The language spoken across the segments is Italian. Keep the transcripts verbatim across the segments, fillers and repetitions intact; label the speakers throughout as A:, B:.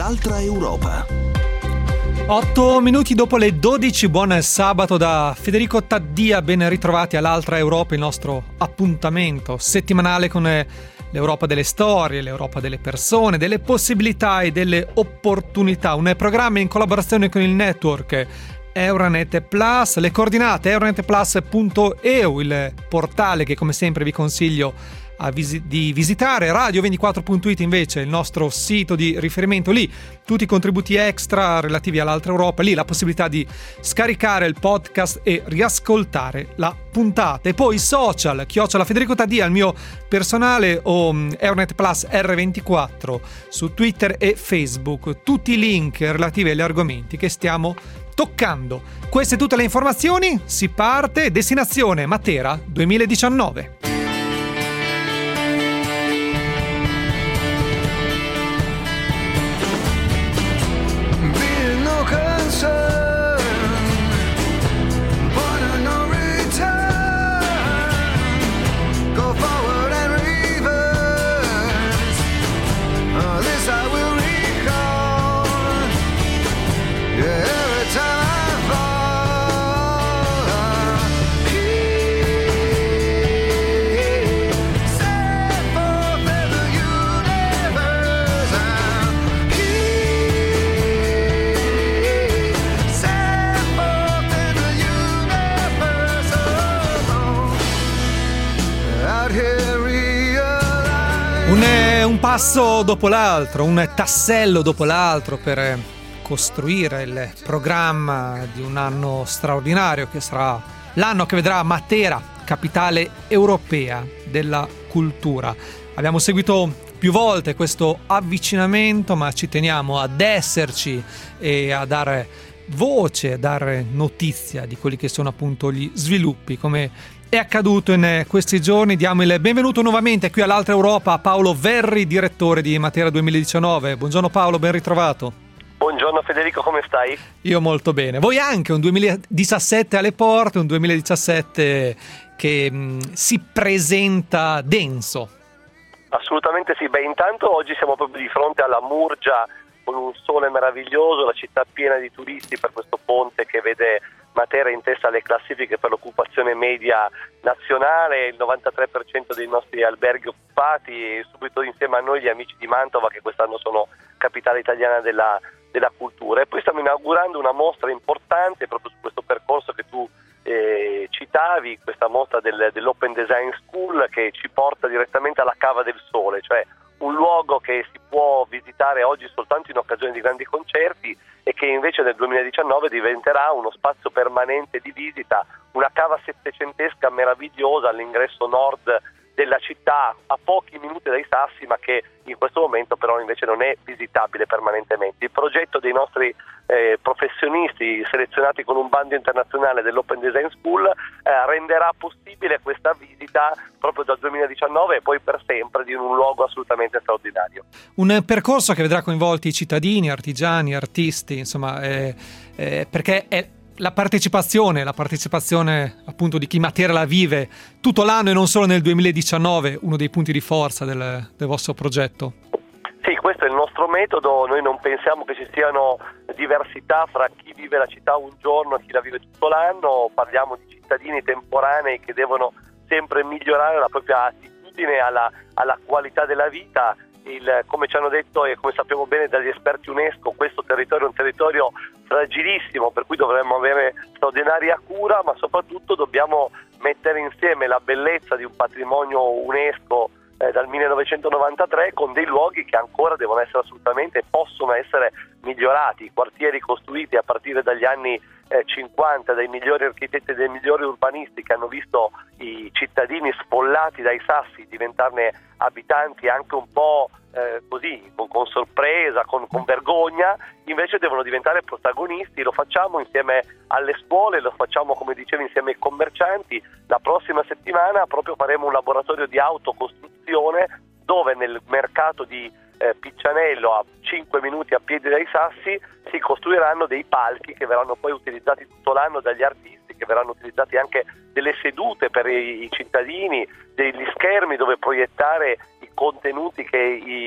A: L'altra Europa.
B: Otto minuti dopo le dodici, buon sabato da Federico Taddia, ben ritrovati all'Altra Europa, il nostro appuntamento settimanale con l'Europa delle storie, l'Europa delle persone, delle possibilità e delle opportunità, un programma in collaborazione con il network Euronet Plus, le coordinate euronet plus punto e u, il portale che come sempre vi consiglio a visi- di visitare, radio ventiquattro punto it invece il nostro sito di riferimento, lì tutti i contributi extra relativi all'Altra Europa, lì la possibilità di scaricare il podcast e riascoltare la puntata, e poi social, chiocciola Federico Taddia, il mio personale, o Euronet Plus erre ventiquattro su Twitter e Facebook, tutti i link relativi agli argomenti che stiamo toccando. Queste tutte le informazioni, si parte, destinazione Matera duemiladiciannove. Un, un passo dopo l'altro, un tassello dopo l'altro per costruire il programma di un anno straordinario che sarà l'anno che vedrà Matera capitale europea della cultura. Abbiamo seguito più volte questo avvicinamento, ma ci teniamo ad esserci e a dare voce, a dare notizia di quelli che sono appunto gli sviluppi, come è accaduto in questi giorni. Diamo il benvenuto nuovamente qui all'Altra Europa a Paolo Verri, direttore di Matera duemiladiciannove. Buongiorno Paolo, ben ritrovato.
C: Buongiorno Federico, come stai?
B: Io molto bene. Voi anche, un duemiladiciassette alle porte, un duemiladiciassette che mh, si presenta denso.
C: Assolutamente sì. Beh, intanto oggi siamo proprio di fronte alla Murgia con un sole meraviglioso, la città piena di turisti per questo ponte che vede Matera in testa alle classifiche per l'occupazione media nazionale, il novantatré per cento dei nostri alberghi occupati, e subito insieme a noi gli amici di Mantova che quest'anno sono capitale italiana della, della cultura. E poi stiamo inaugurando una mostra importante proprio su questo percorso che tu eh, citavi, questa mostra del, dell'Open Design School, che ci porta direttamente alla Cava del Sole, cioè un luogo che si può visitare oggi soltanto in occasione di grandi concerti e che invece nel duemiladiciannove diventerà uno spazio permanente di visita, una cava settecentesca meravigliosa all'ingresso nord della città, a pochi minuti dai Sassi, ma che in questo momento però invece non è visitabile permanentemente. Il progetto dei nostri eh, professionisti selezionati con un bando internazionale dell'Open Design School eh, renderà possibile questa visita proprio dal duemiladiciannove e poi per sempre di un luogo assolutamente straordinario.
B: Un percorso che vedrà coinvolti i cittadini, artigiani, artisti, insomma, eh, eh, perché è la partecipazione, la partecipazione appunto di chi Matera la vive tutto l'anno e non solo nel duemiladiciannove, uno dei punti di forza del, del vostro progetto.
C: Sì, questo è il nostro metodo. Noi non pensiamo che ci siano diversità fra chi vive la città un giorno e chi la vive tutto l'anno. Parliamo di cittadini temporanei che devono sempre migliorare la propria attitudine alla, alla qualità della vita. Il, come ci hanno detto e come sappiamo bene dagli esperti UNESCO, questo territorio è un territorio fragilissimo, per cui dovremmo avere straordinaria cura, ma soprattutto dobbiamo mettere insieme la bellezza di un patrimonio UNESCO eh, dal millenovecentonovantatré con dei luoghi che ancora devono essere assolutamente, possono essere migliorati, quartieri costruiti a partire dagli anni eh, cinquanta dai migliori architetti e dai migliori urbanisti che hanno visto i cittadini sfollati dai Sassi diventarne abitanti anche un po' eh, così, con, con sorpresa, con, con vergogna, invece devono diventare protagonisti. Lo facciamo insieme alle scuole, lo facciamo come dicevi insieme ai commercianti. La prossima settimana proprio faremo un laboratorio di autocostruzione dove nel mercato di eh, Piccianello, a cinque minuti a piedi dai Sassi, si costruiranno dei palchi che verranno poi utilizzati tutto l'anno dagli artisti, che verranno utilizzati anche delle sedute per i, i cittadini, degli schermi dove proiettare i contenuti che i,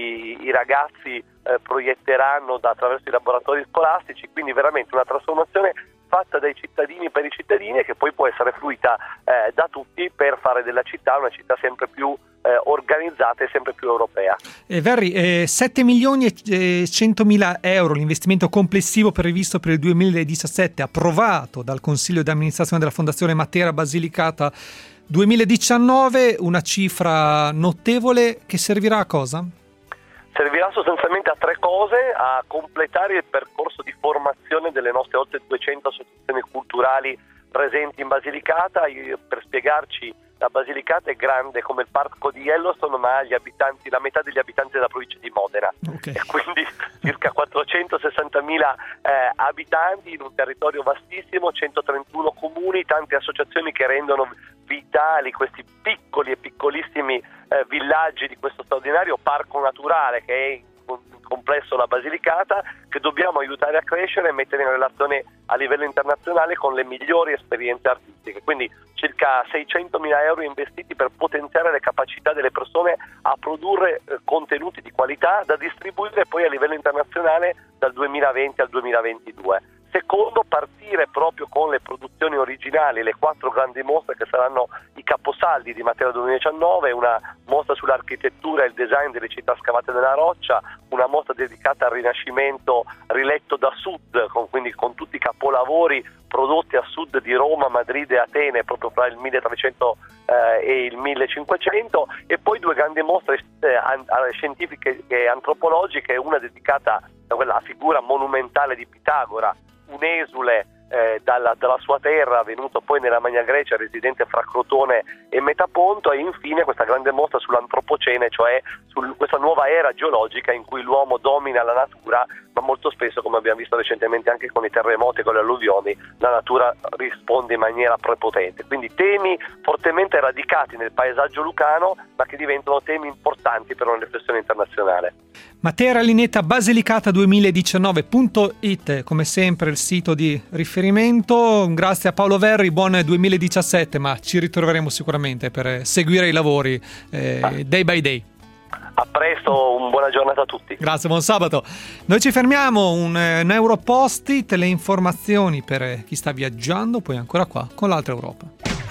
C: i ragazzi eh, proietteranno da, attraverso i laboratori scolastici, quindi veramente una trasformazione fatta dai cittadini per i cittadini e che poi può essere fruita eh, da tutti per fare della città una città sempre più eh, organizzata e sempre più europea.
B: Eh, Verri, eh, sette milioni e centomila euro l'investimento complessivo previsto per il duemiladiciassette, approvato dal Consiglio di amministrazione della Fondazione Matera Basilicata duemiladiciannove, una cifra notevole che servirà a cosa?
C: Servirà sostanzialmente a tre cose: a completare il percorso di formazione delle nostre oltre duecento associazioni culturali presenti in Basilicata. Io, per spiegarci, la Basilicata è grande come il parco di Yellowstone, ma ha gli abitanti, la metà degli abitanti della provincia di Modena, okay. E quindi circa quattrocentosessantamila eh, abitanti in un territorio vastissimo, centotrentuno comuni, tante associazioni che rendono vitali questi piccoli e piccolissimi eh, villaggi di questo straordinario parco naturale che è in complesso la Basilicata, che dobbiamo aiutare a crescere e mettere in relazione a livello internazionale con le migliori esperienze artistiche. Quindi circa seicentomila euro investiti per potenziare le capacità delle persone a produrre eh, contenuti di qualità da distribuire poi a livello internazionale dal duemilaventi al duemilaventidue. Secondo, partire proprio con le produzioni originali, le quattro grandi mostre che saranno i caposaldi di Matera duemiladiciannove, una mostra sull'architettura e il design delle città scavate nella roccia, una mostra dedicata al Rinascimento riletto da sud, con, quindi con tutti i capolavori prodotti a sud di Roma, Madrid e Atene, proprio fra il milletrecento eh, e il millecinquecento, e poi due grandi mostre eh, an- scientifiche e antropologiche, una dedicata a quella figura monumentale di Pitagora, un esule eh, dalla, dalla sua terra, venuto poi nella Magna Grecia, residente fra Crotone e Metaponto, e infine questa grande mostra sull'antropocene, cioè su questa nuova era geologica in cui l'uomo domina la natura, ma molto spesso, come abbiamo visto recentemente anche con i terremoti e con le alluvioni, la natura risponde in maniera prepotente. Quindi temi fortemente radicati nel paesaggio lucano, ma che diventano temi importanti per una riflessione internazionale.
B: Matera Lineta Basilicata duemiladiciannove punto it, come sempre il sito di riferimento. Grazie a Paolo Verri, buon duemiladiciassette, ma ci ritroveremo sicuramente per seguire i lavori eh, ah. day by day.
C: A presto, un buona giornata a tutti.
B: Grazie, buon sabato. Noi ci fermiamo, un, un Europost-it, le informazioni per chi sta viaggiando, poi ancora qua con l'altra Europa.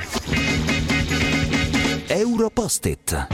A: Europost-it.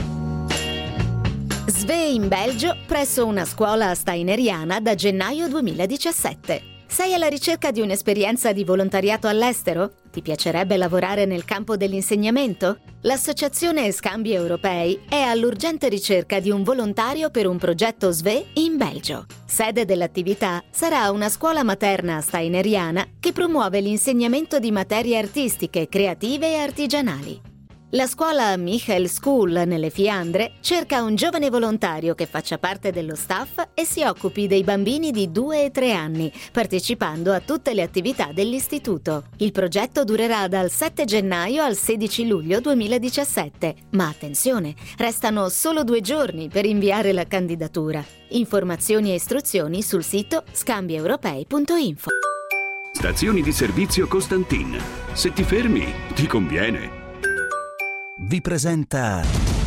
D: S V E in Belgio presso una scuola steineriana da gennaio duemiladiciassette. Sei alla ricerca di un'esperienza di volontariato all'estero? Ti piacerebbe lavorare nel campo dell'insegnamento? L'Associazione Scambi Europei è all'urgente ricerca di un volontario per un progetto S V E in Belgio. Sede dell'attività sarà una scuola materna steineriana che promuove l'insegnamento di materie artistiche, creative e artigianali. La scuola Michel School nelle Fiandre cerca un giovane volontario che faccia parte dello staff e si occupi dei bambini di due e tre anni, partecipando a tutte le attività dell'istituto. Il progetto durerà dal sette gennaio al sedici luglio duemiladiciassette, ma attenzione, restano solo due giorni per inviare la candidatura. Informazioni e istruzioni sul sito scambieuropei punto info.
A: Stazioni di servizio Costantin. Se ti fermi, ti conviene. Vi presenta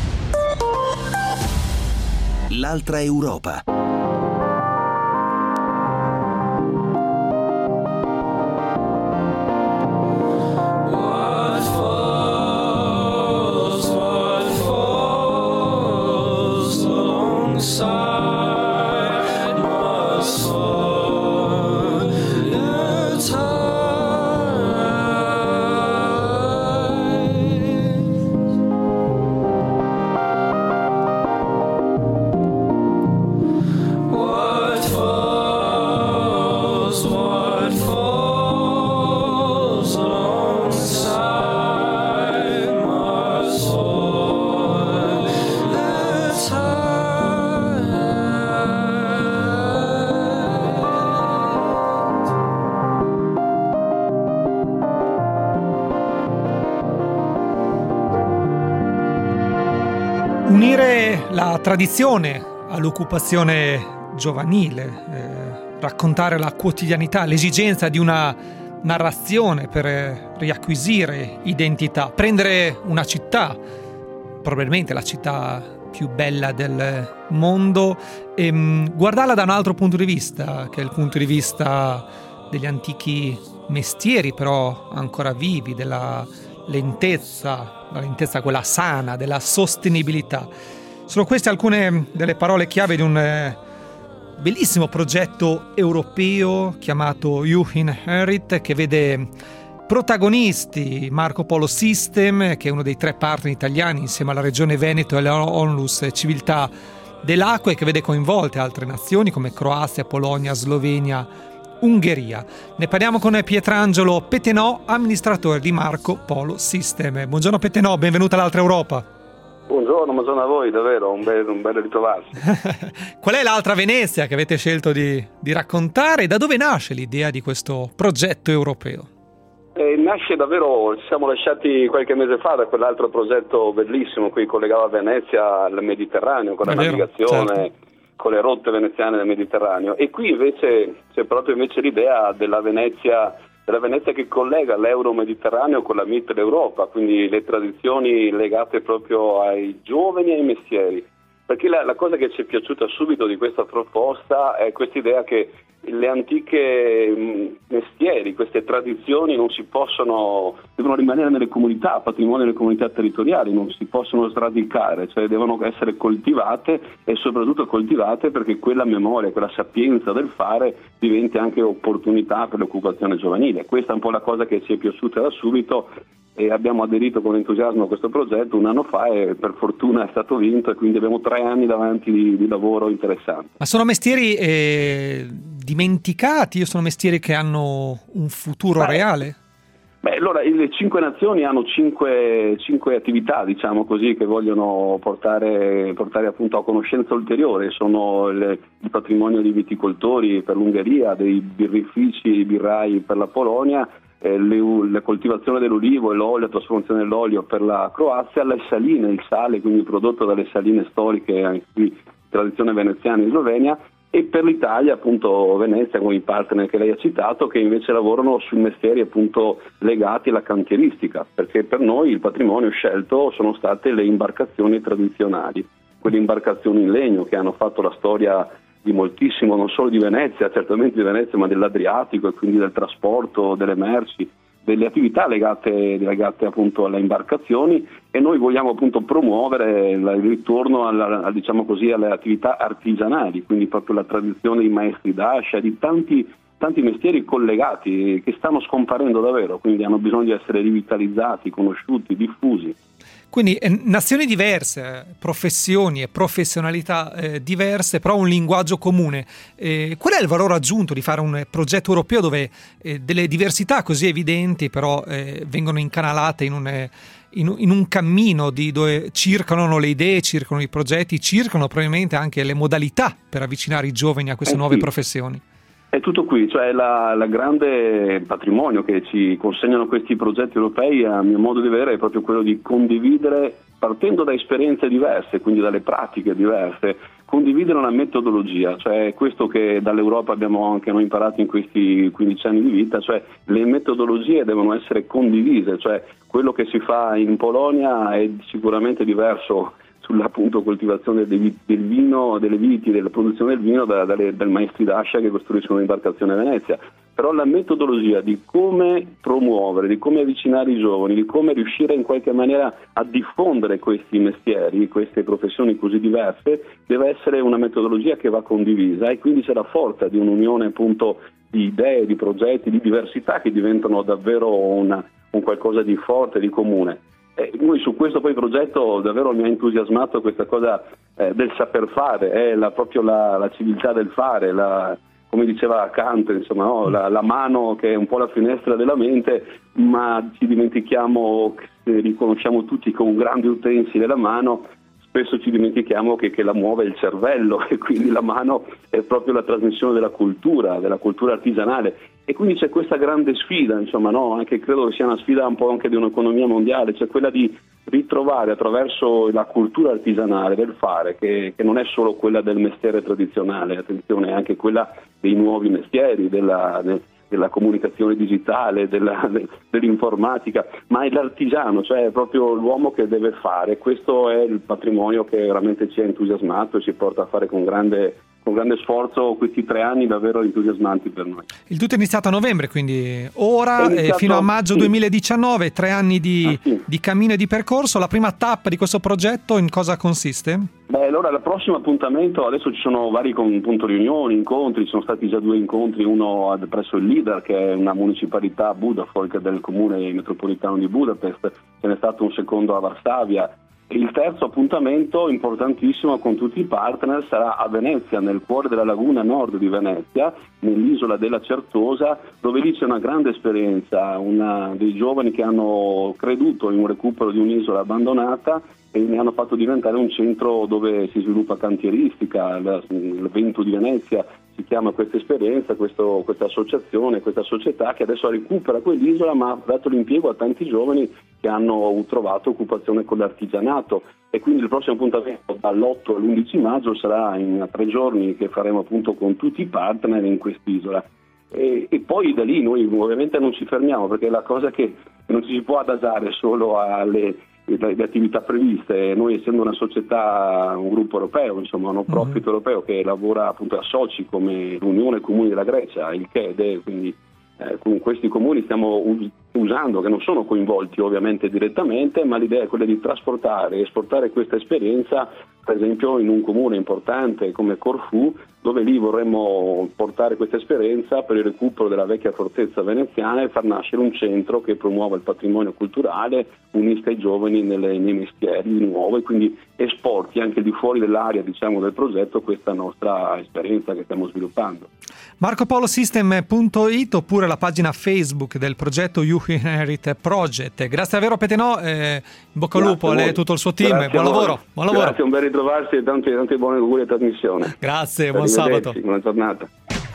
A: l'altra Europa.
B: Unire la tradizione all'occupazione giovanile, eh, raccontare la quotidianità, l'esigenza di una narrazione per riacquisire identità, prendere una città, probabilmente la città più bella del mondo, e guardarla da un altro punto di vista, che è il punto di vista degli antichi mestieri, però ancora vivi, della lentezza, la lentezza quella sana, della sostenibilità. Sono queste alcune delle parole chiave di un eh, bellissimo progetto europeo chiamato You Inherit, che vede protagonisti Marco Polo System, che è uno dei tre partner italiani insieme alla Regione Veneto e all'Onlus Civiltà dell'Acqua, e che vede coinvolte altre nazioni come Croazia, Polonia, Slovenia, Ungheria. Ne parliamo con Pietrangelo Petenò, amministratore di Marco Polo System. Buongiorno Petenò, benvenuto all'Altra Europa.
E: Buongiorno, buongiorno a voi, davvero, un bel, un bel ritrovarsi.
B: Qual è l'altra Venezia che avete scelto di, di raccontare, e da dove nasce l'idea di questo progetto europeo?
E: Eh, nasce davvero, ci siamo lasciati qualche mese fa da quell'altro progetto bellissimo qui collegava Venezia al Mediterraneo con la vero, navigazione, certo, con le rotte veneziane del Mediterraneo, e qui invece c'è proprio invece l'idea della Venezia della Venezia che collega l'Euro-Mediterraneo con la Mitteleuropa, quindi le tradizioni legate proprio ai giovani e ai mestieri. Perché la, la cosa che ci è piaciuta subito di questa proposta è questa idea che le antiche mh, mestieri, queste tradizioni non si possono, devono rimanere nelle comunità, patrimonio delle comunità territoriali, non si possono sradicare, cioè devono essere coltivate, e soprattutto coltivate perché quella memoria, quella sapienza del fare diventi anche opportunità per l'occupazione giovanile. Questa è un po' la cosa che ci è piaciuta da subito, e abbiamo aderito con entusiasmo a questo progetto un anno fa, e per fortuna è stato vinto, e quindi abbiamo tre anni davanti di, di lavoro interessante.
B: Ma sono mestieri eh, dimenticati o sono mestieri che hanno un futuro Beh, reale?
E: Beh, allora le cinque nazioni hanno cinque, cinque attività, diciamo così, che vogliono portare, portare appunto a conoscenza ulteriore. Sono il, il patrimonio dei viticoltori per l'Ungheria, dei birrifici, birrai per la Polonia, Eh, le, la coltivazione dell'olivo e l'olio, la trasformazione dell'olio per la Croazia, le saline, il sale, quindi prodotto dalle saline storiche, anche qui tradizione veneziana in Slovenia, e per l'Italia appunto Venezia con i partner che lei ha citato, che invece lavorano su mestieri appunto legati alla cantieristica, perché per noi il patrimonio scelto sono state le imbarcazioni tradizionali, quelle imbarcazioni in legno che hanno fatto la storia di moltissimo, non solo di Venezia, certamente di Venezia, ma dell'Adriatico, e quindi del trasporto delle merci, delle attività legate, legate appunto alle imbarcazioni, e noi vogliamo appunto promuovere il ritorno alla, diciamo così, alle attività artigianali, quindi proprio la tradizione dei maestri d'ascia, di tanti, tanti mestieri collegati che stanno scomparendo davvero, quindi hanno bisogno di essere rivitalizzati, conosciuti, diffusi.
B: Quindi eh, nazioni diverse, professioni e professionalità eh, diverse, però un linguaggio comune. Eh, qual è il valore aggiunto di fare un progetto europeo dove eh, delle diversità così evidenti però eh, vengono incanalate in un, in, in un cammino di, dove circolano le idee, circolano i progetti, circolano probabilmente anche le modalità per avvicinare i giovani a queste eh, nuove sì. professioni?
E: È tutto qui, cioè la, la grande patrimonio che ci consegnano questi progetti europei, a mio modo di vedere, è proprio quello di condividere, partendo da esperienze diverse, quindi dalle pratiche diverse, condividere una metodologia, cioè questo che dall'Europa abbiamo anche noi imparato in questi quindici anni di vita, cioè le metodologie devono essere condivise, cioè quello che si fa in Polonia è sicuramente diverso sulla appunto coltivazione del, del vino, delle viti, della produzione del vino da, dalle, dai maestri d'ascia che costruiscono l'imbarcazione a Venezia. Però la metodologia di come promuovere, di come avvicinare i giovani, di come riuscire in qualche maniera a diffondere questi mestieri, queste professioni così diverse, deve essere una metodologia che va condivisa, e quindi c'è la forza di un'unione appunto di idee, di progetti, di diversità che diventano davvero una, un qualcosa di forte, di comune. Eh, noi su questo poi progetto davvero mi ha entusiasmato questa cosa eh, del saper fare, è la, proprio la, la civiltà del fare, la, come diceva Kant, insomma, no? la, la mano che è un po' la finestra della mente, ma ci dimentichiamo, che riconosciamo tutti con grandi utensili la mano, spesso ci dimentichiamo che, che la muove il cervello, e quindi la mano è proprio la trasmissione della cultura, della cultura artigianale, e quindi c'è questa grande sfida, insomma, no? Anche credo che sia una sfida un po' anche di un'economia mondiale, cioè quella di ritrovare attraverso la cultura artigianale del fare, che, che non è solo quella del mestiere tradizionale, attenzione, è anche quella dei nuovi mestieri, della, della comunicazione digitale, della, dell'informatica, ma è l'artigiano, cioè è proprio l'uomo che deve fare. Questo è il patrimonio che veramente ci ha entusiasmato e ci porta a fare con grande con grande sforzo questi tre anni davvero entusiasmanti per noi.
B: Il tutto è iniziato a novembre, quindi ora
E: iniziato,
B: eh, fino a maggio
E: sì.
B: duemiladiciannove, tre anni di,
E: ah, sì.
B: di cammino e di percorso. La prima tappa di questo progetto in cosa consiste?
E: Beh, allora il prossimo appuntamento, adesso ci sono vari con, appunto, riunioni, incontri, ci sono stati già due incontri, uno ad, presso il Lider, che è una municipalità a Budafolk del comune metropolitano di Budapest, ce n'è stato un secondo a Varsavia. Il terzo appuntamento importantissimo con tutti i partner sarà a Venezia, nel cuore della laguna nord di Venezia, nell'isola della Certosa, dove lì c'è una grande esperienza, una dei giovani che hanno creduto in un recupero di un'isola abbandonata e ne hanno fatto diventare un centro dove si sviluppa cantieristica. Il Vento di Venezia si chiama questa esperienza, questo, questa associazione, questa società che adesso recupera quell'isola, ma ha dato l'impiego a tanti giovani che hanno trovato occupazione con l'artigianato. E quindi il prossimo appuntamento dall'otto all'undici maggio sarà in tre giorni che faremo appunto con tutti i partner in quest'isola. E, e poi da lì noi ovviamente non ci fermiamo, perché la cosa che non ci si può adagiare solo alle le attività previste. Noi, essendo una società, un gruppo europeo, insomma un profit mm-hmm. europeo che lavora appunto a soci come l'Unione Comuni della Grecia, il C E D E, quindi eh, con questi comuni stiamo us- usando, che non sono coinvolti ovviamente direttamente, ma l'idea è quella di trasportare e esportare questa esperienza, per esempio in un comune importante come Corfù, dove lì vorremmo portare questa esperienza per il recupero della vecchia fortezza veneziana e far nascere un centro che promuova il patrimonio culturale, unisca i giovani nelle, nei mestieri di nuovo e quindi esporti anche al di fuori dell'area, diciamo, del progetto questa nostra esperienza che stiamo sviluppando.
B: marco polo system punto it oppure la pagina Facebook del progetto You Inherit Project. Grazie davvero Petenò, eh, in bocca al lupo a lei e tutto il suo team.
E: Grazie
B: buon lavoro, buon lavoro.
E: Grazie, un bel ritrovarsi e tanti, tanti buoni auguri a trasmissione.
B: Grazie, buon sabato.
E: Buona giornata.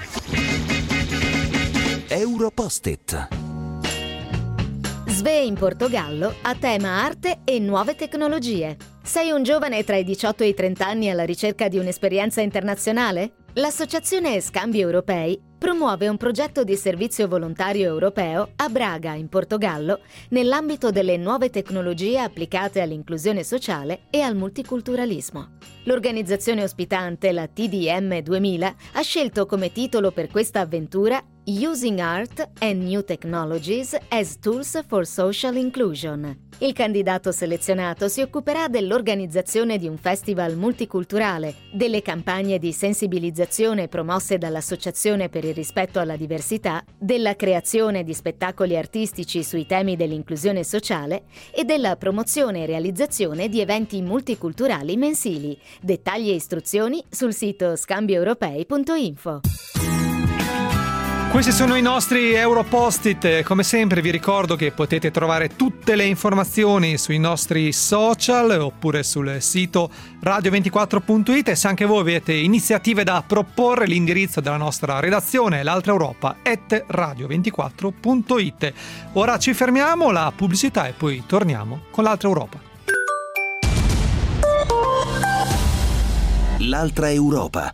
A: Europost-it.
D: Sve in Portogallo a tema arte e nuove tecnologie. Sei un giovane tra i diciotto e i trenta anni alla ricerca di un'esperienza internazionale? L'Associazione Scambi Europei promuove un progetto di servizio volontario europeo a Braga, in Portogallo, nell'ambito delle nuove tecnologie applicate all'inclusione sociale e al multiculturalismo. L'organizzazione ospitante, la T D M duemila, ha scelto come titolo per questa avventura Using Art and New Technologies as Tools for Social Inclusion. Il candidato selezionato si occuperà dell'organizzazione di un festival multiculturale, delle campagne di sensibilizzazione promosse dall'Associazione per il rispetto alla diversità, della creazione di spettacoli artistici sui temi dell'inclusione sociale e della promozione e realizzazione di eventi multiculturali mensili. Dettagli e istruzioni sul sito scambieuropei punto info.
B: Questi sono i nostri Europost-it. Come sempre vi ricordo che potete trovare tutte le informazioni sui nostri social oppure sul sito radio ventiquattro punto it, e se anche voi avete iniziative da proporre, l'indirizzo della nostra redazione è l'altra europa at radio ventiquattro punto it. Ora ci fermiamo, la pubblicità, e poi torniamo con l'altra Europa.
A: L'altra Europa.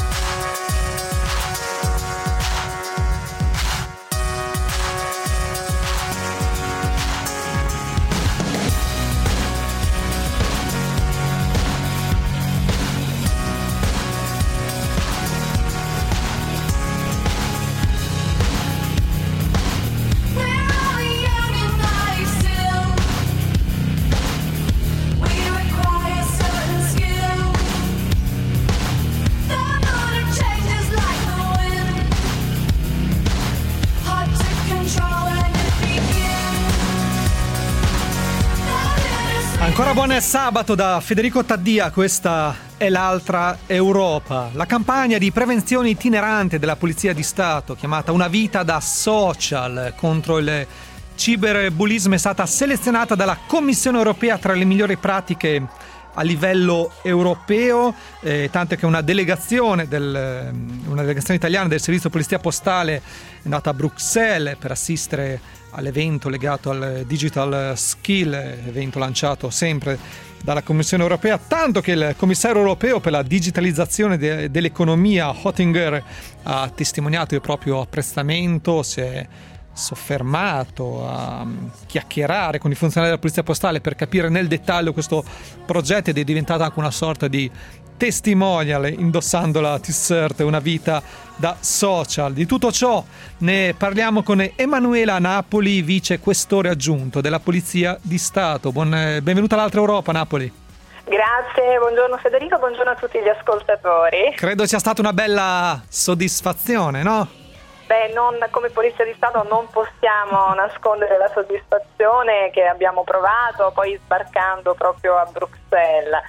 B: Ancora buon sabato da Federico Taddia, questa è l'altra Europa. La campagna di prevenzione itinerante della Polizia di Stato, chiamata Una vita da social contro il ciberbullismo, è stata selezionata dalla Commissione europea tra le migliori pratiche a livello europeo, eh, tanto che una delegazione, del, una delegazione italiana del servizio polizia postale è andata a Bruxelles per assistere all'evento legato al Digital Skill, evento lanciato sempre dalla Commissione europea, tanto che il commissario europeo per la digitalizzazione de- dell'economia Oettinger ha testimoniato il proprio apprezzamento, si è soffermato a chiacchierare con i funzionari della Polizia Postale per capire nel dettaglio questo progetto, ed è diventata anche una sorta di testimonial, indossando la t-shirt Una vita da social. Di tutto ciò ne parliamo con Emanuela Napoli, vice questore aggiunto della Polizia di Stato. Buon, benvenuta all'Altra Europa, Napoli.
F: Grazie, buongiorno Federico, buongiorno a tutti gli ascoltatori.
B: Credo sia stata una bella soddisfazione, no?
F: Beh, non, come Polizia di Stato non possiamo nascondere la soddisfazione che abbiamo provato poi sbarcando proprio a Bruxelles,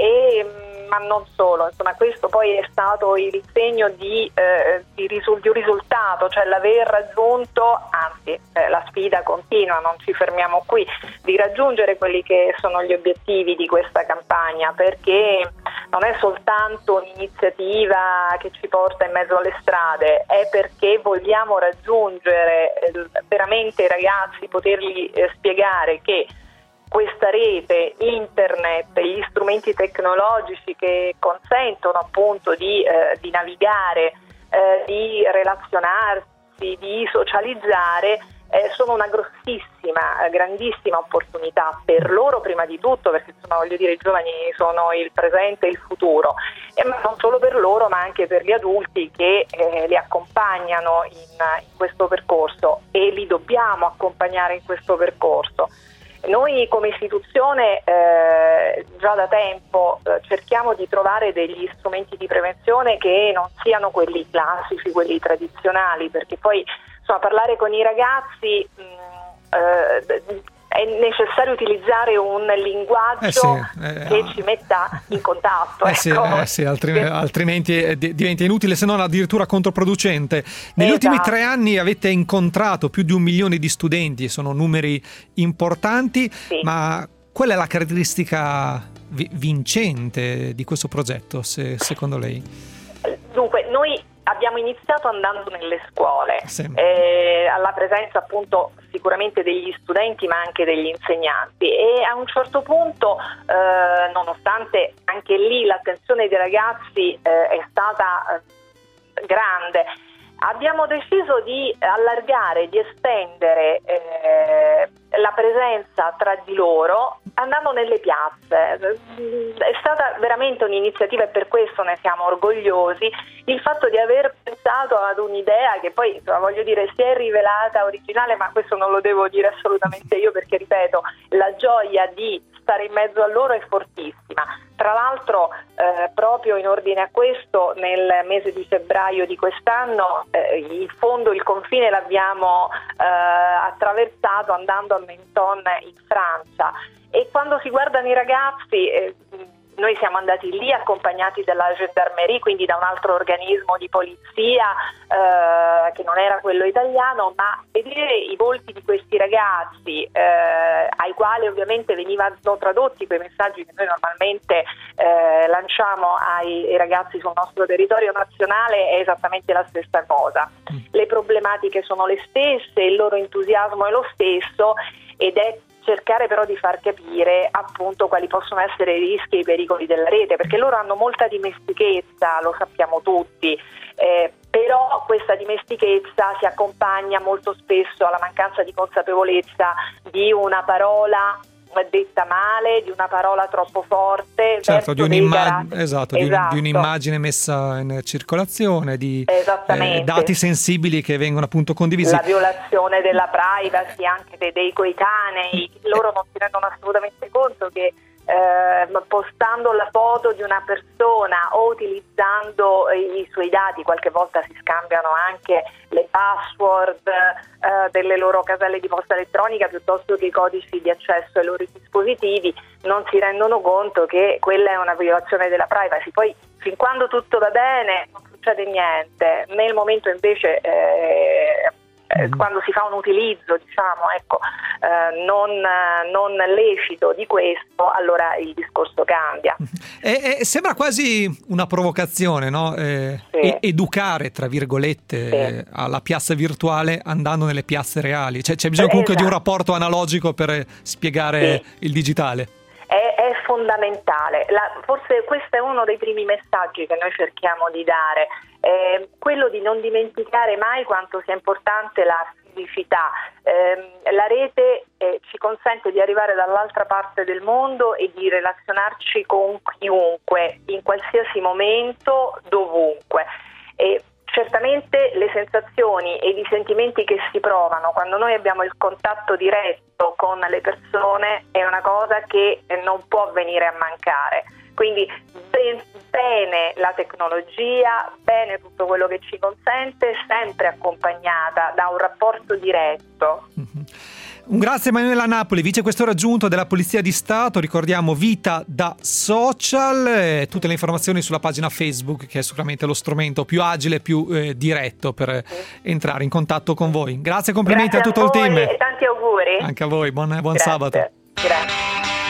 F: e, ma non solo, insomma questo poi è stato il segno di, eh, di, risul- di un risultato, cioè l'aver raggiunto, anzi eh, la sfida continua, non ci fermiamo qui, di raggiungere quelli che sono gli obiettivi di questa campagna, perché non è soltanto un'iniziativa che ci porta in mezzo alle strade, è perché vogliamo raggiungere eh, veramente i ragazzi, potergli eh, spiegare che questa rete, internet, gli strumenti tecnologici che consentono appunto di, eh, di navigare, eh, di relazionarsi, di socializzare, eh, sono una grossissima, grandissima opportunità per loro prima di tutto, perché insomma voglio dire i giovani sono il presente e il futuro, e ma non solo per loro ma anche per gli adulti che eh, li accompagnano in, in questo percorso, e li dobbiamo accompagnare in questo percorso. Noi come istituzione eh, già da tempo eh, cerchiamo di trovare degli strumenti di prevenzione che non siano quelli classici, quelli tradizionali, perché poi insomma parlare con i ragazzi mh, eh, è necessario utilizzare un linguaggio
B: eh sì, eh,
F: che ci metta in contatto.
B: Eh
F: ecco.
B: sì, eh sì, altri, altrimenti eh, diventa inutile, se non addirittura controproducente. Negli
F: esatto.
B: ultimi tre anni avete incontrato più di un milione di studenti, sono numeri importanti,
F: sì.
B: Ma qual è la caratteristica vi- vincente di questo progetto, se, secondo lei?
F: Dunque, noi abbiamo iniziato andando nelle scuole,
B: sì.
F: eh, alla presenza appunto sicuramente degli studenti ma anche degli insegnanti, e a un certo punto eh, nonostante anche lì l'attenzione dei ragazzi eh, è stata eh, grande, abbiamo deciso di allargare, di estendere eh, la presenza tra di loro andando nelle piazze. È stata veramente un'iniziativa, e per questo ne siamo orgogliosi, il fatto di aver pensato ad un'idea che poi, voglio dire, si è rivelata originale, ma questo non lo devo dire assolutamente io, perché ripeto, la gioia di stare in mezzo a loro è fortissima. Tra l'altro eh, proprio in ordine a questo, nel mese di febbraio di quest'anno eh, in fondo il confine l'abbiamo eh, attraversato andando a Menton in Francia, e quando si guardano i ragazzi eh, noi siamo andati lì accompagnati dalla gendarmerie, quindi da un altro organismo di polizia eh, che non era quello italiano, ma vedere i volti di questi ragazzi eh, ai quali ovviamente venivano tradotti quei messaggi che noi normalmente eh, lanciamo ai, ai ragazzi sul nostro territorio nazionale è esattamente la stessa cosa. Le problematiche sono le stesse, il loro entusiasmo è lo stesso, ed è cercare però di far capire appunto quali possono essere i rischi e i pericoli della rete, perché loro hanno molta dimestichezza, lo sappiamo tutti, eh, però questa dimestichezza si accompagna molto spesso alla mancanza di consapevolezza di una parola detta male, di una parola troppo forte,
B: certo, di, un'imma- esatto, di,
F: esatto.
B: Un, di un'immagine messa in circolazione, di
F: eh,
B: dati sensibili che vengono appunto condivisi.
F: La violazione della privacy anche dei, dei coetanei, loro non si rendono assolutamente conto che eh, postando la foto di una persona o utilizzando i, i suoi dati, qualche volta si scambiano anche le password eh, delle loro caselle di posta elettronica piuttosto che i codici di accesso ai loro dispositivi, non si rendono conto che quella è una violazione della privacy. Poi fin quando tutto va bene non succede niente, nel momento invece eh, eh, quando si fa un utilizzo diciamo ecco eh, non, non lecito di questo, allora il discorso cambia.
B: E, e sembra quasi una provocazione, no? Eh,
F: sì.
B: e- educare tra virgolette
F: sì.
B: eh, alla piazza virtuale andando nelle piazze reali, cioè, c'è bisogno comunque
F: esatto.
B: di un rapporto analogico per spiegare
F: sì.
B: il digitale.
F: È, è fondamentale. La, forse questo è uno dei primi messaggi che noi cerchiamo di dare, eh, quello di non dimenticare mai quanto sia importante la fisicità. Eh, la rete eh, ci consente di arrivare dall'altra parte del mondo e di relazionarci con chiunque, in qualsiasi momento, dovunque. E certamente le sensazioni e i sentimenti che si provano quando noi abbiamo il contatto diretto con le persone è una cosa che non può venire a mancare. Quindi ben, bene la tecnologia, bene tutto quello che ci consente, sempre accompagnata da un rapporto diretto.
B: Mm-hmm. Un grazie Emanuela Napoli, vicequestore aggiunto della Polizia di Stato. Ricordiamo Vita da Social, eh, tutte le informazioni sulla pagina Facebook, che è sicuramente lo strumento più agile, più eh, diretto per eh, entrare in contatto con voi. Grazie, complimenti
F: grazie
B: a tutto
F: a
B: il team.
F: E tanti auguri.
B: Anche a voi, buon, buon
F: grazie.
B: sabato.
F: Grazie.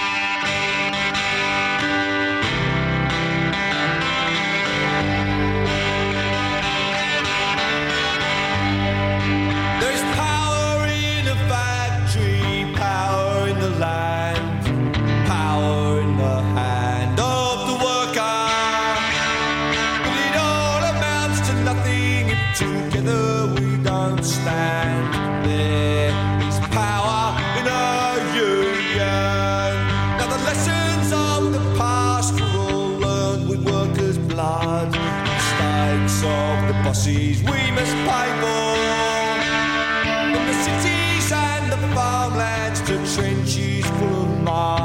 G: We must pay more from the cities and the farmlands to trenches full of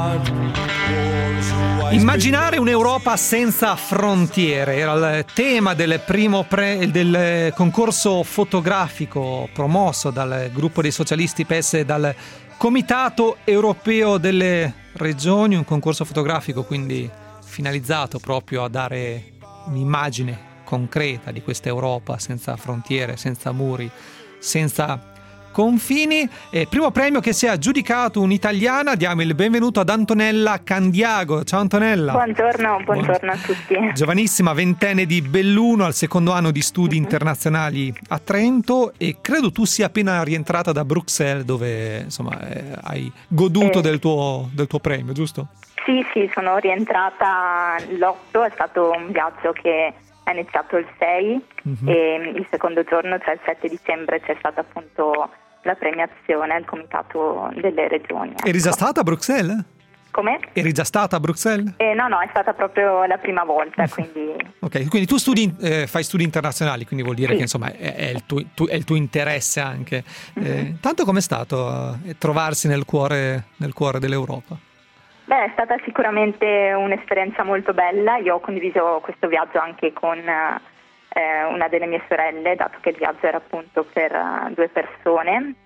G: mud.
B: Immaginare un'Europa senza frontiere era il tema del primo pre, del concorso fotografico promosso dal gruppo dei socialisti P E S e dal Comitato Europeo delle Regioni, un concorso fotografico quindi finalizzato proprio a dare un'immagine concreta di questa Europa senza frontiere, senza muri, senza confini. E primo premio che si è aggiudicato un'italiana. Diamo il benvenuto ad Antonella Candiago. Ciao Antonella.
H: Buongiorno, buongiorno Buon... a tutti.
B: Giovanissima, ventenne di Belluno, al secondo anno di studi uh-huh. internazionali a Trento, e credo tu sia appena rientrata da Bruxelles, dove insomma eh, hai goduto eh. del tuo, del tuo premio, giusto?
H: Sì, sì, sono rientrata l'otto, è stato un viaggio che è iniziato il sei uh-huh. e il secondo giorno, cioè il sette dicembre, c'è stata appunto la premiazione al Comitato delle Regioni. Ecco.
B: Eri già stata a Bruxelles?
H: Come?
B: Eri già stata a Bruxelles?
H: Eh, no, no, è stata proprio la prima volta, quindi...
B: Ok, quindi tu studi, eh, fai studi internazionali, quindi vuol dire sì. che insomma è, è, il tuo, tu, è il tuo interesse anche. Uh-huh. Eh, tanto com'è stato eh, trovarsi nel cuore, nel cuore dell'Europa?
H: Beh, è stata sicuramente un'esperienza molto bella. Io ho condiviso questo viaggio anche con eh, una delle mie sorelle, dato che il viaggio era appunto per uh, due persone.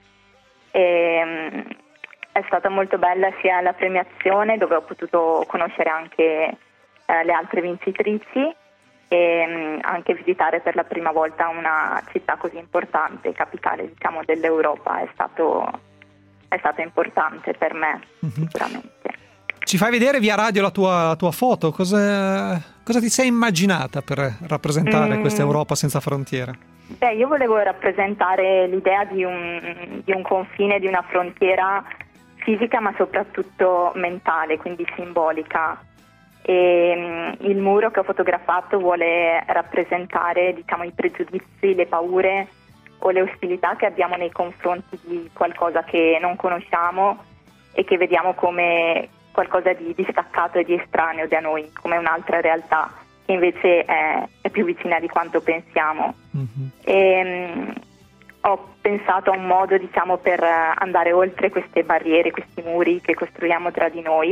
H: E, um, è stata molto bella sia la premiazione, dove ho potuto conoscere anche uh, le altre vincitrici, e um, anche visitare per la prima volta una città così importante, capitale diciamo dell'Europa. È stato, è stato importante per me, uh-huh. sicuramente.
B: Ci fai vedere via radio la tua, la tua foto? Cosa, cosa ti sei immaginata per rappresentare mm. questa Europa senza frontiere?
H: Beh, io volevo rappresentare l'idea di un, di un confine, di una frontiera fisica, ma soprattutto mentale, quindi simbolica. E, um, il muro che ho fotografato vuole rappresentare, diciamo, i pregiudizi, le paure o le ostilità che abbiamo nei confronti di qualcosa che non conosciamo e che vediamo come qualcosa di distaccato e di estraneo da noi, come un'altra realtà che invece è, è più vicina di quanto pensiamo. Mm-hmm. E, um, ho pensato a un modo, diciamo, per andare oltre queste barriere, questi muri che costruiamo tra di noi.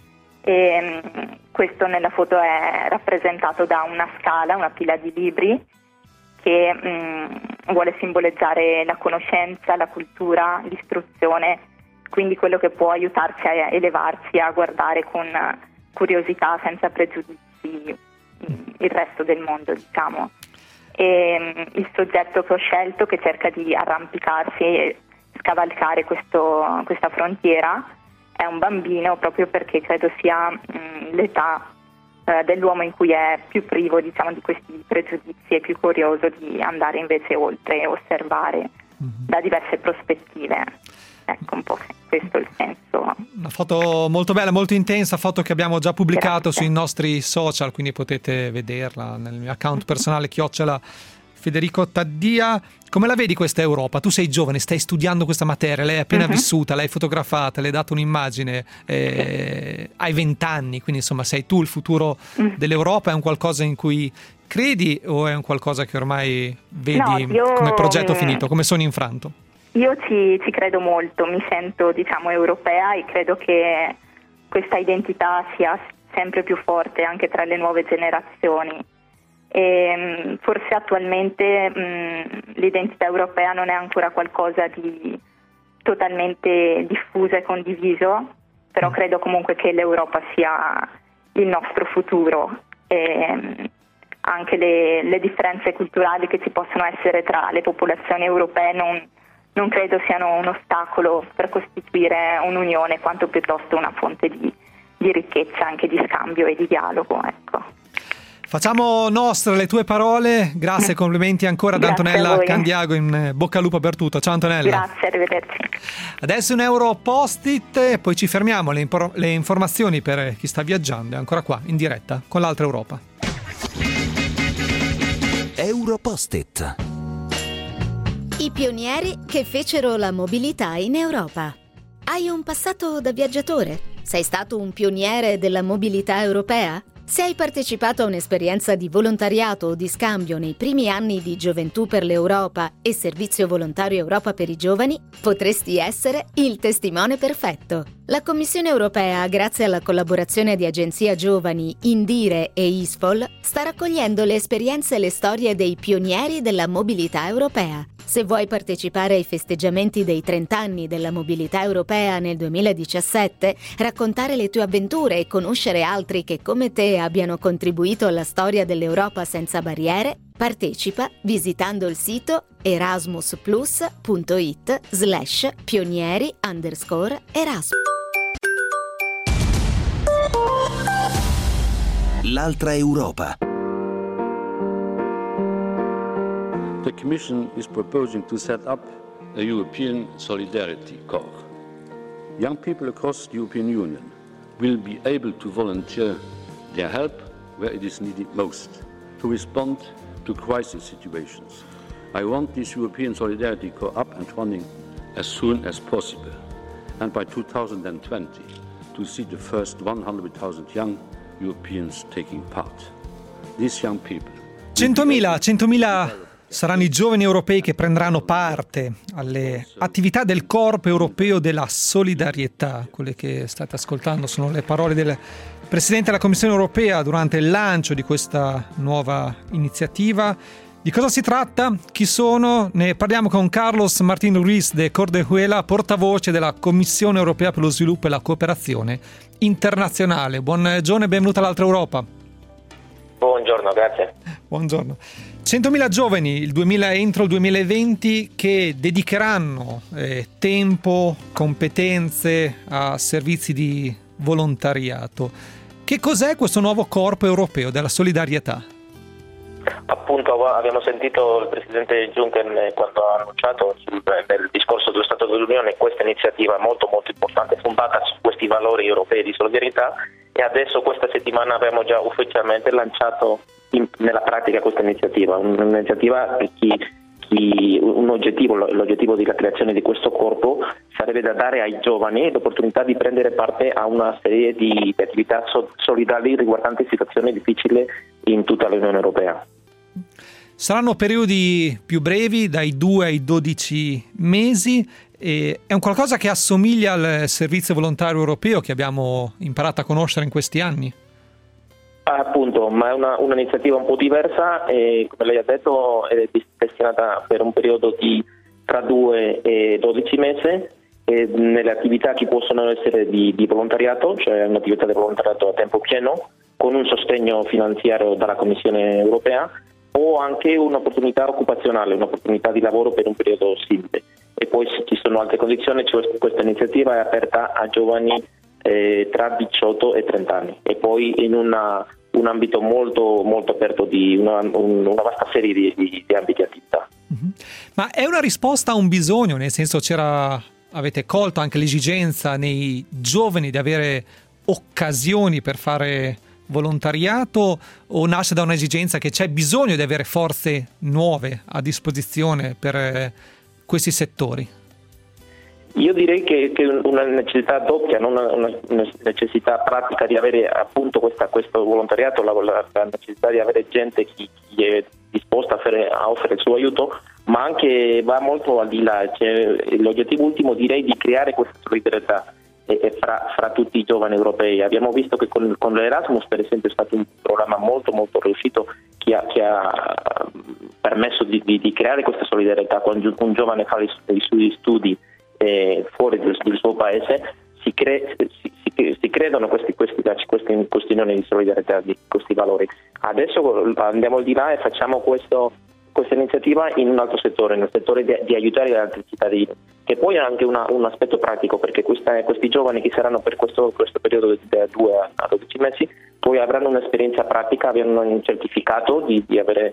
H: E, um, questo nella foto è rappresentato da una scala, una pila di libri che um, vuole simboleggiare la conoscenza, la cultura, l'istruzione, quindi quello che può aiutarci a elevarci, a guardare con curiosità, senza pregiudizi, il resto del mondo, diciamo. E il soggetto che ho scelto, che cerca di arrampicarsi e scavalcare questo, questa frontiera, è un bambino, proprio perché credo sia mh, l'età eh, dell'uomo in cui è più privo, diciamo, di questi pregiudizi e più curioso di andare invece oltre e osservare mm-hmm. da diverse prospettive. Ecco, un po' questo è il senso Ecco.
B: Una foto molto bella, molto intensa, foto che abbiamo già pubblicato
H: Grazie.
B: sui nostri social, quindi potete vederla nel mio account personale chiocciola Federico Taddia. Come la vedi questa Europa? Tu sei giovane, stai studiando questa materia, l'hai appena uh-huh. vissuta, l'hai fotografata, l'hai dato un'immagine, eh, hai vent'anni, quindi insomma sei tu il futuro uh-huh. dell'Europa. È un qualcosa in cui credi o è un qualcosa che ormai vedi
H: no, io,
B: come progetto finito, come sogno infranto?
H: Io ci, ci credo molto, mi sento diciamo europea e credo che questa identità sia sempre più forte anche tra le nuove generazioni. E, forse attualmente mh, l'identità europea non è ancora qualcosa di totalmente diffuso e condiviso, però credo comunque che l'Europa sia il nostro futuro e mh, anche le, le differenze culturali che ci possono essere tra le popolazioni europee non, non credo siano un ostacolo per costituire un'unione, quanto piuttosto una fonte di, di ricchezza, anche di scambio e di dialogo, ecco.
B: Facciamo nostre le tue parole, grazie e complimenti ancora ad
H: Grazie
B: Antonella Candiago, in bocca al lupo per tutto. Ciao Antonella.
H: Grazie, arrivederci.
B: Adesso un euro post-it e poi ci fermiamo, le, impor- le informazioni per chi sta viaggiando è ancora qua, in diretta, con l'altra Europa.
A: Euro post-it.
D: I pionieri che fecero la mobilità in Europa. Hai un passato da viaggiatore? Sei stato un pioniere della mobilità europea? Se hai partecipato a un'esperienza di volontariato o di scambio nei primi anni di Gioventù per l'Europa e Servizio Volontario Europa per i Giovani, potresti essere il testimone perfetto. La Commissione Europea, grazie alla collaborazione di Agenzia Giovani, Indire e ISFOL, sta raccogliendo le esperienze e le storie dei pionieri della mobilità europea. Se vuoi partecipare ai festeggiamenti dei trenta anni della mobilità europea nel duemiladiciassette, raccontare le tue avventure e conoscere altri che come te abbiano contribuito alla storia dell'Europa senza barriere, partecipa visitando il sito erasmusplus.it slash pionieri underscore Erasmus.
A: L'altra Europa.
I: The Commission is proposing to set up a European Solidarity Corps. Young people across the European Union will be able to volunteer their help where it is needed most, to respond to crisis situations. I want this European Solidarity Corps up and running as soon as possible, and by two thousand twenty to see the first one hundred thousand young Europeans taking part. These young people...
B: centomila, centomila saranno i giovani europei che prendranno parte alle attività del Corpo Europeo della Solidarietà. Quelle che state ascoltando sono le parole del Presidente della Commissione Europea durante il lancio di questa nuova iniziativa. Di cosa si tratta? Chi sono? Ne parliamo con Carlos Martín Ruiz de Cordehuela, portavoce della Commissione Europea per lo Sviluppo e la Cooperazione Internazionale. Buon giorno e benvenuta all'altra Europa.
J: Buongiorno, grazie.
B: Buongiorno. centomila giovani il duemila, entro il duemilaventi che dedicheranno eh, tempo, competenze a servizi di volontariato. Che cos'è questo nuovo corpo europeo della solidarietà?
J: Appunto abbiamo sentito il Presidente Juncker quando ha annunciato nel discorso dello Stato dell'Unione questa iniziativa molto molto importante fondata su questi valori europei di solidarietà, e adesso questa settimana abbiamo già ufficialmente lanciato in, nella pratica questa iniziativa, un'iniziativa che chi, un oggettivo, l'obiettivo della creazione di questo corpo sarebbe da dare ai giovani l'opportunità di prendere parte a una serie di, di attività so, solidali riguardanti situazioni difficili in tutta l'Unione Europea.
B: Saranno periodi più brevi, dai due ai dodici mesi, e è un qualcosa che assomiglia al servizio volontario europeo che abbiamo imparato a conoscere in questi anni?
J: Appunto, ma è una, un'iniziativa un po' diversa e, come lei ha detto, è destinata per un periodo di tra due e dodici mesi, e nelle attività che possono essere di, di volontariato, cioè un'attività di volontariato a tempo pieno, con un sostegno finanziario dalla Commissione Europea, o anche un'opportunità occupazionale, un'opportunità di lavoro per un periodo simile. E poi ci sono altre condizioni, cioè questa iniziativa è aperta a giovani eh, tra diciotto e trenta anni, e poi in una, un ambito molto, molto aperto di una, un, una vasta serie di, di, di ambiti di attività.
B: Mm-hmm. Ma è una risposta a un bisogno, nel senso c'era avete colto anche l'esigenza nei giovani di avere occasioni per fare volontariato, o nasce da un'esigenza che c'è bisogno di avere forze nuove a disposizione per eh, questi settori?
J: Io direi che, che una necessità doppia, non una, una necessità pratica di avere appunto questa, questo volontariato, la, la necessità di avere gente chi, chi è disposta a, fare, a offrire il suo aiuto, ma anche va molto al di là. Cioè, l'obiettivo ultimo direi di creare questa solidarietà Fra, fra tutti i giovani europei. Abbiamo visto che con, con l'Erasmus, per esempio, è stato un programma molto molto riuscito che ha, che ha permesso di, di, di creare questa solidarietà. Quando un giovane fa i, i suoi studi eh, fuori del, del suo paese, si, cre, si, si, si creano questi, questi, questi questioni di solidarietà, di questi valori. Adesso andiamo al di là e facciamo questo questa iniziativa in un altro settore, nel settore di, di aiutare gli altri cittadini, che poi ha anche una, un aspetto pratico, perché questa, questi giovani che saranno per questo, questo periodo da due a dodici mesi poi avranno un'esperienza pratica, avranno un certificato di, di avere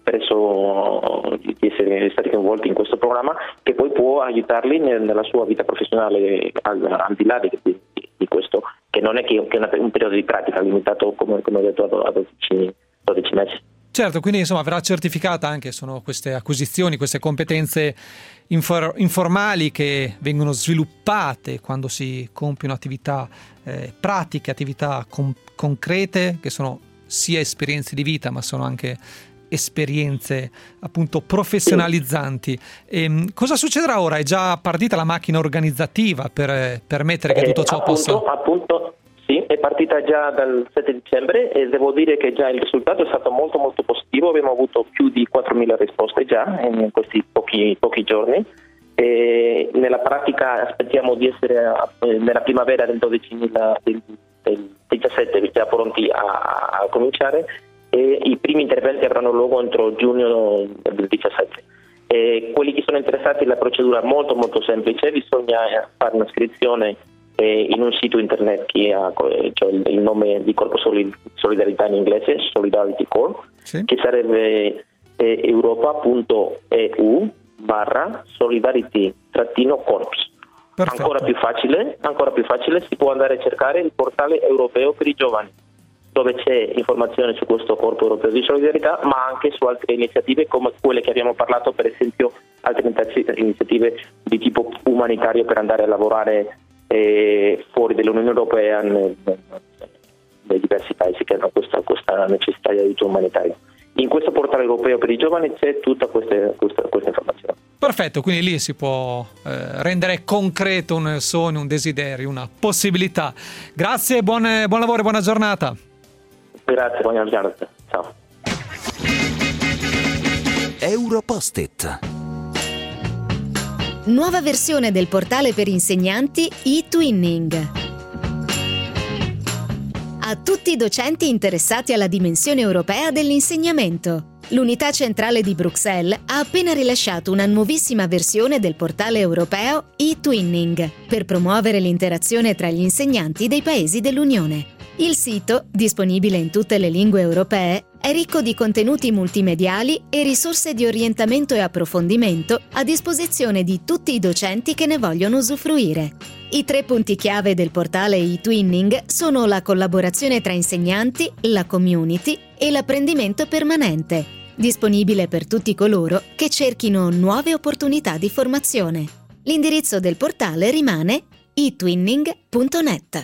J: preso, di, di essere stati coinvolti in questo programma, che poi può aiutarli nel, nella sua vita professionale al, al di là di, di, di questo, che non è che, che una, un periodo di pratica limitato, come, come ho detto, a dodici mesi.
B: Certo, quindi insomma verrà certificata anche, sono queste acquisizioni, queste competenze infor- informali che vengono sviluppate quando si compiono attività eh, pratiche, attività com- concrete, che sono sia esperienze di vita ma sono anche esperienze appunto professionalizzanti. E, cosa succederà ora? È già partita la macchina organizzativa per permettere che tutto ciò
J: eh, appunto,
B: possa...
J: Appunto. Sì, è partita già dal sette dicembre e devo dire che già il risultato è stato molto molto positivo. Abbiamo avuto più di quattromila risposte già in questi pochi, pochi giorni. E nella pratica aspettiamo di essere nella primavera del, dodicimila, del, del diciassette già pronti a, a cominciare, e i primi interventi avranno luogo entro giugno del diciassette. E quelli che sono interessati, la procedura è molto molto semplice, bisogna fare un'iscrizione in un sito internet che ha, cioè il nome di Corpo Solidarietà in inglese, Solidarity Corps, sì, che sarebbe eh, europa.eu barra solidarity trattino corps. Perfetto. Ancora più facile, ancora più facile, si può andare a cercare il portale europeo per i giovani, dove c'è informazione su questo Corpo Europeo di Solidarietà, ma anche su altre iniziative come quelle che abbiamo parlato, per esempio altre iniziative di tipo umanitario per andare a lavorare E fuori dall'Unione Europea nei, nei diversi paesi che hanno questa, questa necessità di aiuto umanitario. In questo portale europeo per i giovani c'è tutta questa, questa, questa informazione.
B: Perfetto, quindi lì si può eh, rendere concreto un sogno, un desiderio, una possibilità. Grazie, buon, buon lavoro e buona giornata.
J: Grazie, buona giornata. Ciao.
A: Europost-it.
D: Nuova versione del portale per insegnanti eTwinning. A tutti i docenti interessati alla dimensione europea dell'insegnamento. L'unità centrale di Bruxelles ha appena rilasciato una nuovissima versione del portale europeo eTwinning per promuovere l'interazione tra gli insegnanti dei paesi dell'Unione. Il sito, disponibile in tutte le lingue europee, è ricco di contenuti multimediali e risorse di orientamento e approfondimento a disposizione di tutti i docenti che ne vogliono usufruire. I tre punti chiave del portale eTwinning sono la collaborazione tra insegnanti, la community e l'apprendimento permanente, disponibile per tutti coloro che cerchino nuove opportunità di formazione. L'indirizzo del portale rimane etwinning punto net.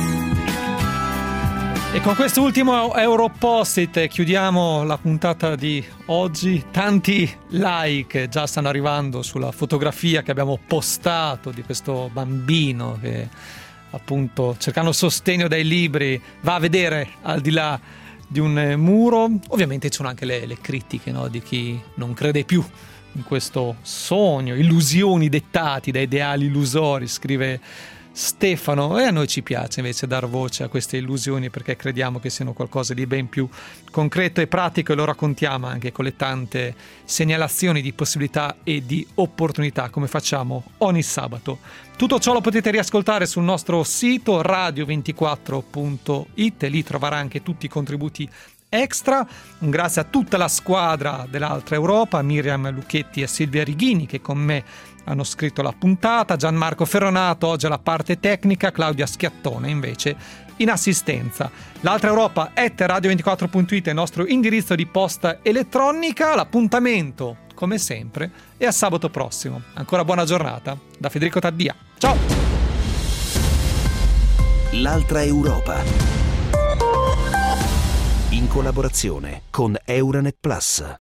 B: E con questo ultimo Europost-it chiudiamo la puntata di oggi. Tanti like già stanno arrivando sulla fotografia che abbiamo postato di questo bambino che, appunto, cercando sostegno dai libri, va a vedere al di là di un muro. Ovviamente ci sono anche le, le critiche, no, di chi non crede più in questo sogno, illusioni dettati da ideali illusori, scrive Stefano, e a noi ci piace invece dar voce a queste illusioni perché crediamo che siano qualcosa di ben più concreto e pratico, e lo raccontiamo anche con le tante segnalazioni di possibilità e di opportunità come facciamo ogni sabato. Tutto ciò lo potete riascoltare sul nostro sito radio ventiquattro punto it, lì troverà anche tutti i contributi extra. Un grazie a tutta la squadra dell'Altra Europa, Miriam Lucchetti e Silvia Righini, che con me hanno scritto la puntata, Gianmarco Ferronato oggi alla parte tecnica, Claudia Schiattone invece in assistenza. L'altra Europa at radio ventiquattro punto it è il nostro indirizzo di posta elettronica. L'appuntamento, come sempre, è a sabato prossimo. Ancora buona giornata da Federico Taddia. Ciao!
A: L'altra Europa, in collaborazione con Euranet Plus.